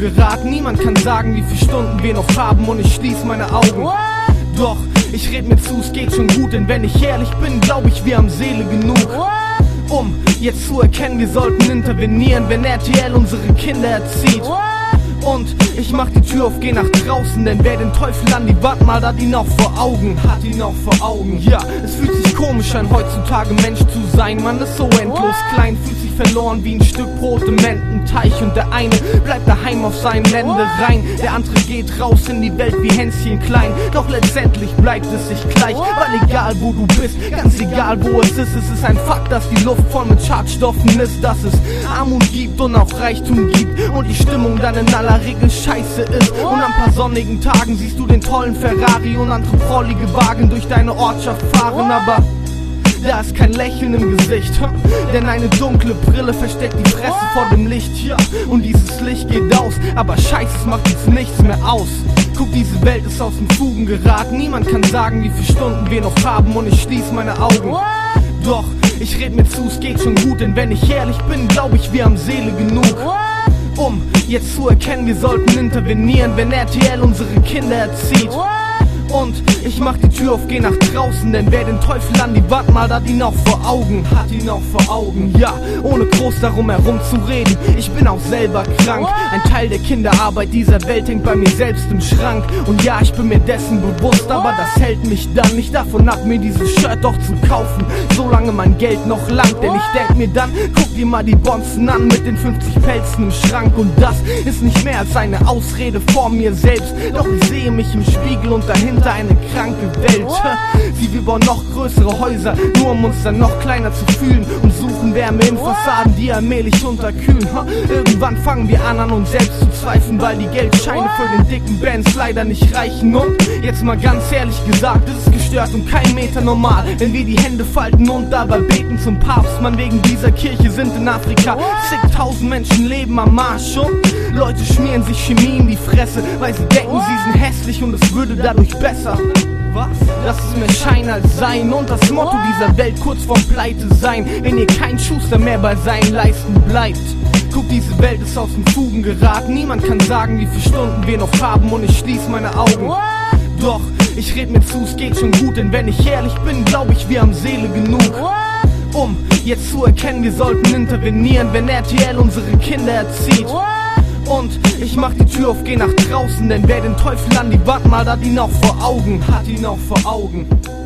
geraten. Niemand kann sagen, wie viele Stunden wir noch haben, und ich schließ meine Augen. Doch ich red mir zu, es geht schon gut, denn wenn ich ehrlich bin, glaub ich, wir haben Seele genug, um jetzt zu erkennen, wir sollten intervenieren, wenn RTL unsere Kinder erzieht. Und ich mach die Tür auf, geh nach draußen, denn wer den Teufel an die Wand malt, hat ihn auch vor Augen. Ja, es fühlt sich komisch an, heutzutage Mensch zu sein. Man ist so endlos klein, fühlt sich verloren wie ein Stück Brot im Ententeich. Und der eine bleibt daheim auf seinen Ländereien, der andere geht raus in die Welt wie Hänschen klein. Doch letztendlich bleibt es sich gleich, weil egal wo du bist, ganz egal wo es ist ein Fakt, dass die Luft voll mit Schadstoffen ist, dass es Armut gibt und auch Reichtum gibt und die Stimmung dann in aller Regel scheiße ist. Und an paar sonnigen Tagen siehst du den tollen Ferrari und andere prollige Wagen durch deine Ortschaft fahren, aber da ist kein Lächeln im Gesicht, denn eine dunkle Brille versteckt die Fresse vor dem Licht, ja. Und dieses Licht geht aus, aber scheiße, es macht jetzt nichts mehr aus. Guck, diese Welt ist aus den Fugen geraten. Niemand kann sagen, wie viele Stunden wir noch haben, und ich schließ meine Augen. Doch ich red mir zu, es geht schon gut, denn wenn ich ehrlich bin, glaub ich, wir haben Seele genug, um jetzt zu erkennen, wir sollten intervenieren, wenn RTL unsere Kinder erzieht. Und ich mach die Tür auf, geh nach draußen, denn wer den Teufel an die Wand malt, hat ihn auch vor Augen. Ja, ohne groß darum herum zu reden, ich bin auch selber krank. Ein Teil der Kinderarbeit dieser Welt hängt bei mir selbst im Schrank. Und ja, ich bin mir dessen bewusst, aber das hält mich dann nicht davon ab, mir dieses Shirt doch zu kaufen, solange mein Geld noch langt. Denn ich denk mir dann, guck dir mal die Bonzen an mit den 50 Pelzen im Schrank. Und das ist nicht mehr als eine Ausrede vor mir selbst, doch ich sehe mich im Spiegel und dahinter eine kranke Welt. Wir bauen noch größere Häuser, nur um uns dann noch kleiner zu fühlen, und suchen Wärme in Fassaden, die allmählich unterkühlen. Irgendwann fangen wir an uns selbst zu zweifeln, weil die Geldscheine für den dicken Bands leider nicht reichen. Und jetzt mal ganz ehrlich gesagt, es ist gestört und kein Meter normal, wenn wir die Hände falten und dabei beten zum Papst. Man, wegen dieser Kirche sind in Afrika zigtausend Menschen leben am Marsch, und Leute schmieren sich Chemie in die Fresse, weil sie denken, sie sind hässlich und es würde dadurch besser. Was? Das ist mehr Schein als Sein und das Motto dieser Welt, kurz vorm Pleite sein, wenn ihr kein Schuster mehr bei seinen Leisten bleibt. Guck, diese Welt ist aus den Fugen geraten. Niemand kann sagen, wie viele Stunden wir noch haben, und ich schließ meine Augen. Doch ich red mir zu, es geht schon gut, denn wenn ich ehrlich bin, glaub ich, wir haben Seele genug, um jetzt zu erkennen, wir sollten intervenieren, wenn RTL unsere Kinder erzieht. Und ich mach die Tür auf, geh nach draußen, denn wer den Teufel an die Wand malt, hat ihn auch vor Augen.